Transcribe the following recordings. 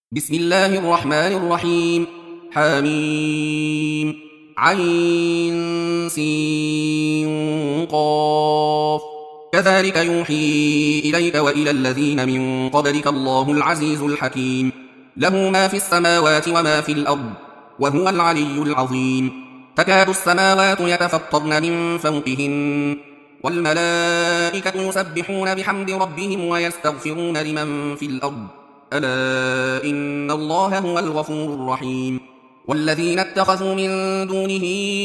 بسم الله الرحمن الرحيم. حميم عين سين قاف. كذلك يوحي إليك وإلى الذين من قبلك الله العزيز الحكيم. له ما في السماوات وما في الأرض وهو العلي العظيم. تكاد السماوات يتفطرن من فوقهن والملائكة يسبحون بحمد ربهم ويستغفرون لمن في الأرض ألا إن الله هو الغفور الرحيم. والذين اتخذوا من دونه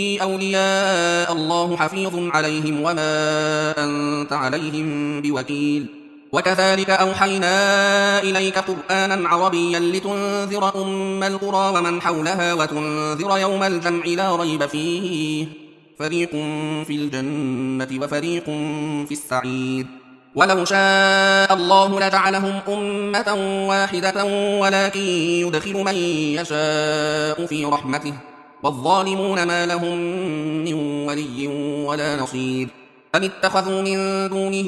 أولياء الله حفيظ عليهم وما أنت عليهم بوكيل. وكذلك أوحينا إليك قرآنا عربيا لتنذر أم القرى ومن حولها وتنذر يوم الجمع لا ريب فيه فريق في الجنة وفريق في السعير. ولو شاء الله لجعلهم أمة واحدة ولكن يدخل من يشاء في رحمته والظالمون ما لهم من ولي ولا نصير. أم اتخذوا من دونه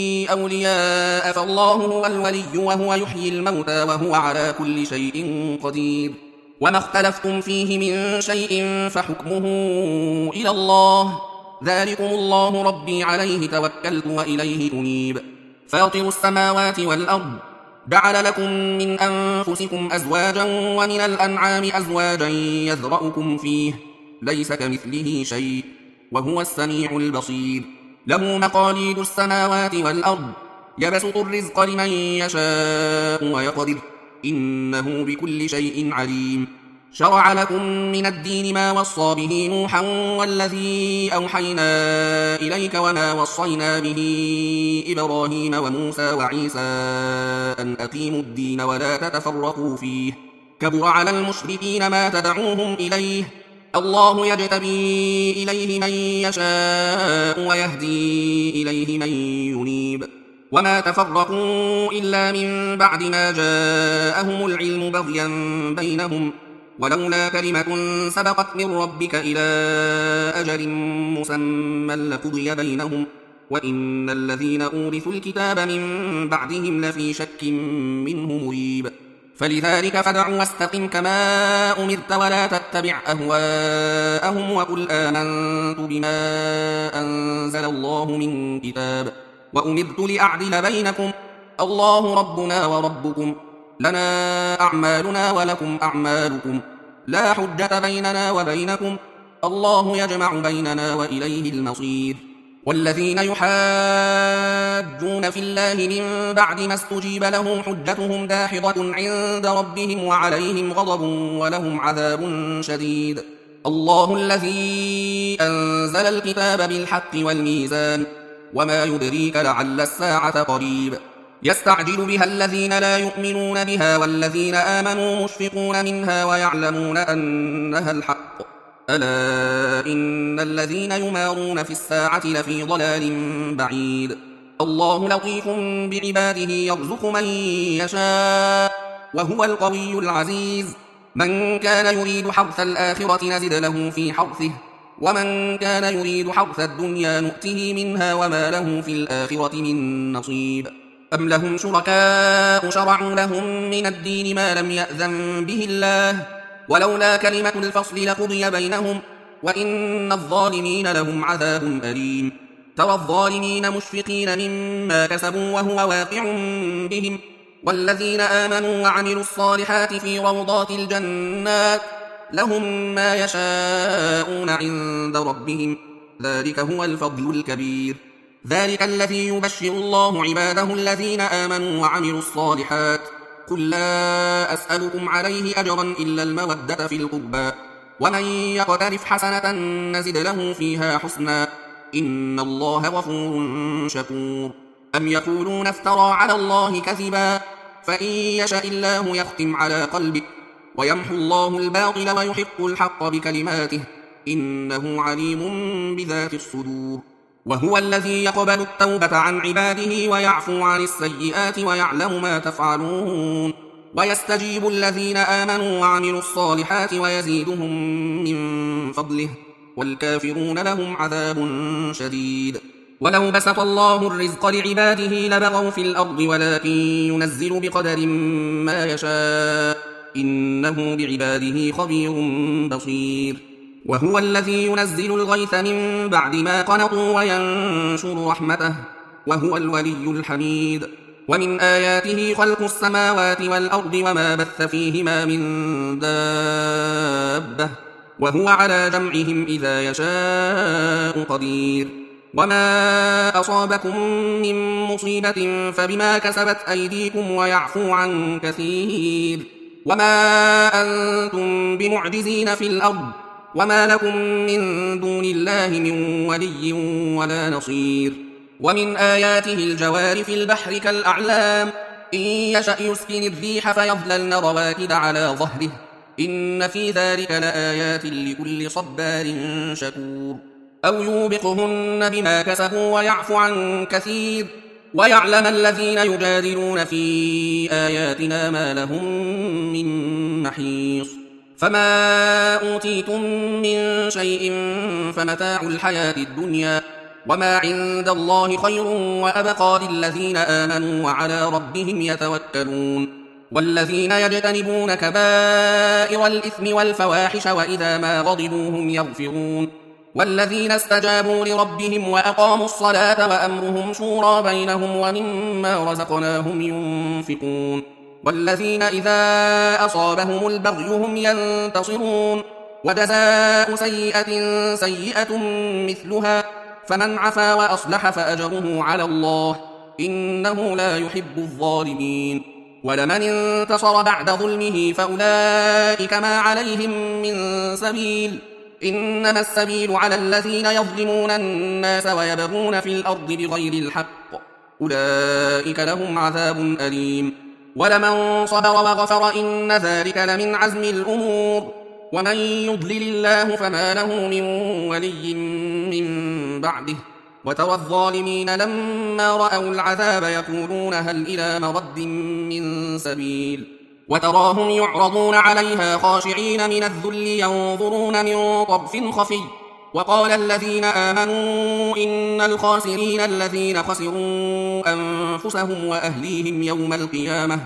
أولياء فالله هو الولي وهو يحيي الموتى وهو على كل شيء قدير. وما اختلفتم فيه من شيء فحكمه إلى الله ذلكم الله ربي عليه توكلت وإليه أنيب. فاطر السماوات والأرض جعل لكم من أنفسكم أزواجا ومن الأنعام أزواجا يذرأكم فيه ليس كمثله شيء وهو السميع البصير. له مقاليد السماوات والأرض يبسط الرزق لمن يشاء ويقدر إنه بكل شيء عليم. شرع لكم من الدين ما وصى به نوحا والذي أوحينا إليك وما وصينا به إبراهيم وموسى وعيسى أن أقيموا الدين ولا تتفرقوا فيه كبر على المشركين ما تدعوهم إليه الله يجتبي إليه من يشاء ويهدي إليه من ينيب. وما تفرقوا إلا من بعد ما جاءهم العلم بغيا بينهم ولولا كلمة سبقت من ربك إلى أجل مسمى لقضي بينهم وإن الذين أورثوا الكتاب من بعدهم لفي شك منه مريب. فلذلك فادع واستقم كما أمرت ولا تتبع أهواءهم وقل آمنت بما أنزل الله من كتاب وأمرت لأعدل بينكم الله ربنا وربكم لنا أعمالنا ولكم أعمالكم لا حجة بيننا وبينكم الله يجمع بيننا وإليه المصير. والذين يحاجون في الله من بعد ما استجيب لهم حجتهم داحضة عند ربهم وعليهم غضب ولهم عذاب شديد. الله الذي أنزل الكتاب بالحق والميزان وما يدريك لعل الساعة قريب. يستعجل بها الذين لا يؤمنون بها والذين آمنوا مشفقون منها ويعلمون أنها الحق ألا إن الذين يمارون في الساعة لفي ضلال بعيد. الله لطيف بعباده يرزق من يشاء وهو القوي العزيز. من كان يريد حرث الآخرة نزد له في حرثه ومن كان يريد حرث الدنيا نؤته منها وما له في الآخرة من نصيب. أم لهم شركاء شرعوا لهم من الدين ما لم يأذن به الله ولولا كلمة الفصل لقضي بينهم وإن الظالمين لهم عذاب أليم. ترى الظالمين مشفقين مما كسبوا وهو واقع بهم والذين آمنوا وعملوا الصالحات في روضات الجنات لهم ما يشاءون عند ربهم ذلك هو الفضل الكبير. ذلك الذي يبشر الله عباده الذين آمنوا وعملوا الصالحات قل لا أسألكم عليه أجرا إلا المودة في القربى ومن يقترف حسنة نزد له فيها حسنا إن الله غفور شكور. أم يقولون افترى على الله كذبا فإن يشاء الله يختم على قلبك ويمحو الله الباطل ويحق الحق بكلماته إنه عليم بذات الصدور. وهو الذي يقبل التوبة عن عباده ويعفو عن السيئات ويعلم ما تفعلون ويستجيب الذين آمنوا وعملوا الصالحات ويزيدهم من فضله والكافرون لهم عذاب شديد. ولو بسط الله الرزق لعباده لبغوا في الأرض ولكن ينزل بقدر ما يشاء إنه بعباده خبير بصير وهو الذي ينزل الغيث من بعد ما قنطوا وينشر رحمته وهو الولي الحميد ومن آياته خلق السماوات والأرض وما بث فيهما من دابة وهو على جمعهم إذا يشاء قدير وما أصابكم من مصيبة فبما كسبت أيديكم ويعفو عن كثير وما أنتم بمعجزين في الأرض وما لكم من دون الله من ولي ولا نصير ومن آياته الجوار في البحر كالأعلام إن يشأ يسكن الريح فيظللن رواكد على ظهره إن في ذلك لآيات لكل صبار شكور أو يوبقهن بما كسبوا ويعفو عن كثير ويعلم الذين يجادلون في آياتنا ما لهم من محيص فما أوتيتم من شيء فمتاع الحياة الدنيا وما عند الله خير وأبقى للذين آمنوا وعلى ربهم يتوكلون والذين يجتنبون كبائر الإثم والفواحش وإذا ما غضبوا هم يغفرون والذين استجابوا لربهم وأقاموا الصلاة وأمرهم شورى بينهم ومما رزقناهم ينفقون والذين إذا أصابهم البغي هم ينتصرون وجزاء سيئة سيئة مثلها فمن عفا وأصلح فأجره على الله إنه لا يحب الظالمين ولمن انتصر بعد ظلمه فأولئك ما عليهم من سبيل إنما السبيل على الذين يظلمون الناس ويبغون في الأرض بغير الحق أولئك لهم عذاب أليم ولمن صبر وغفر إن ذلك لمن عزم الأمور ومن يضلل الله فما له من ولي من بعده وترى الظالمين لما رأوا العذاب يقولون هل إلى مرد من سبيل وتراهم يعرضون عليها خاشعين من الذل ينظرون من طرف خفي وقال الذين آمنوا إن الخاسرين الذين خسروا أنفسهم وأهليهم يوم القيامة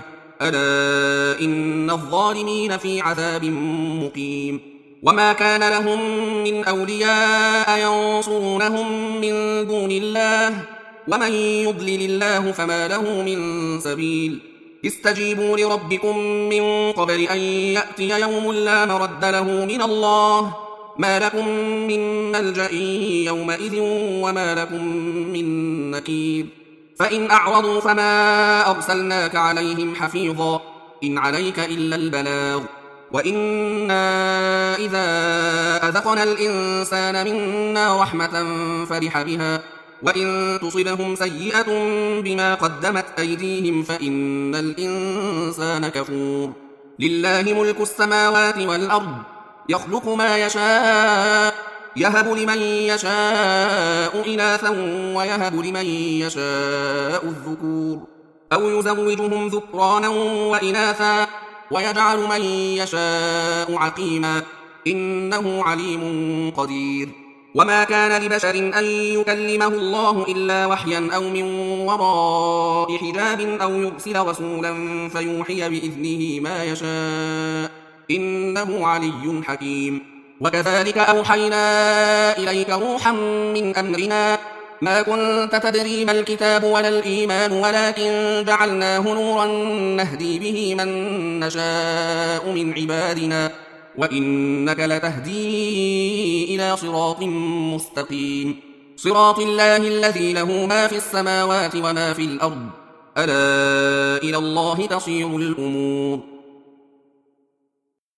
ألا إن الظالمين في عذاب مقيم وما كان لهم من أولياء ينصرونهم من دون الله ومن يضلل الله فما له من سبيل استجيبوا لربكم من قبل أن يأتي يوم لا مرد له من الله ما لكم من ملجأ يومئذ وما لكم من نكير فإن أعرضوا فما أرسلناك عليهم حفيظا إن عليك إلا البلاغ وإنا إذا أذقنا الإنسان منا رحمة فرح بها وإن تصبهم سيئة بما قدمت أيديهم فإن الإنسان كفور لله ملك السماوات والأرض يخلق ما يشاء يهب لمن يشاء إناثا ويهب لمن يشاء الذكور أو يزوجهم ذكرانا وإناثا ويجعل من يشاء عقيما إنه عليم قدير وما كان لبشر أن يكلمه الله إلا وحيا أو من وراء حجاب أو يرسل رسولا فيوحي بإذنه ما يشاء إنه علي حكيم وكذلك أوحينا إليك روحا من أمرنا ما كنت تدري ما الكتاب ولا الإيمان ولكن جعلناه نورا نهدي به من نشاء من عبادنا وإنك لتهدي إلى صراط مستقيم صراط الله الذي له ما في السماوات وما في الأرض ألا إلى الله تصير الأمور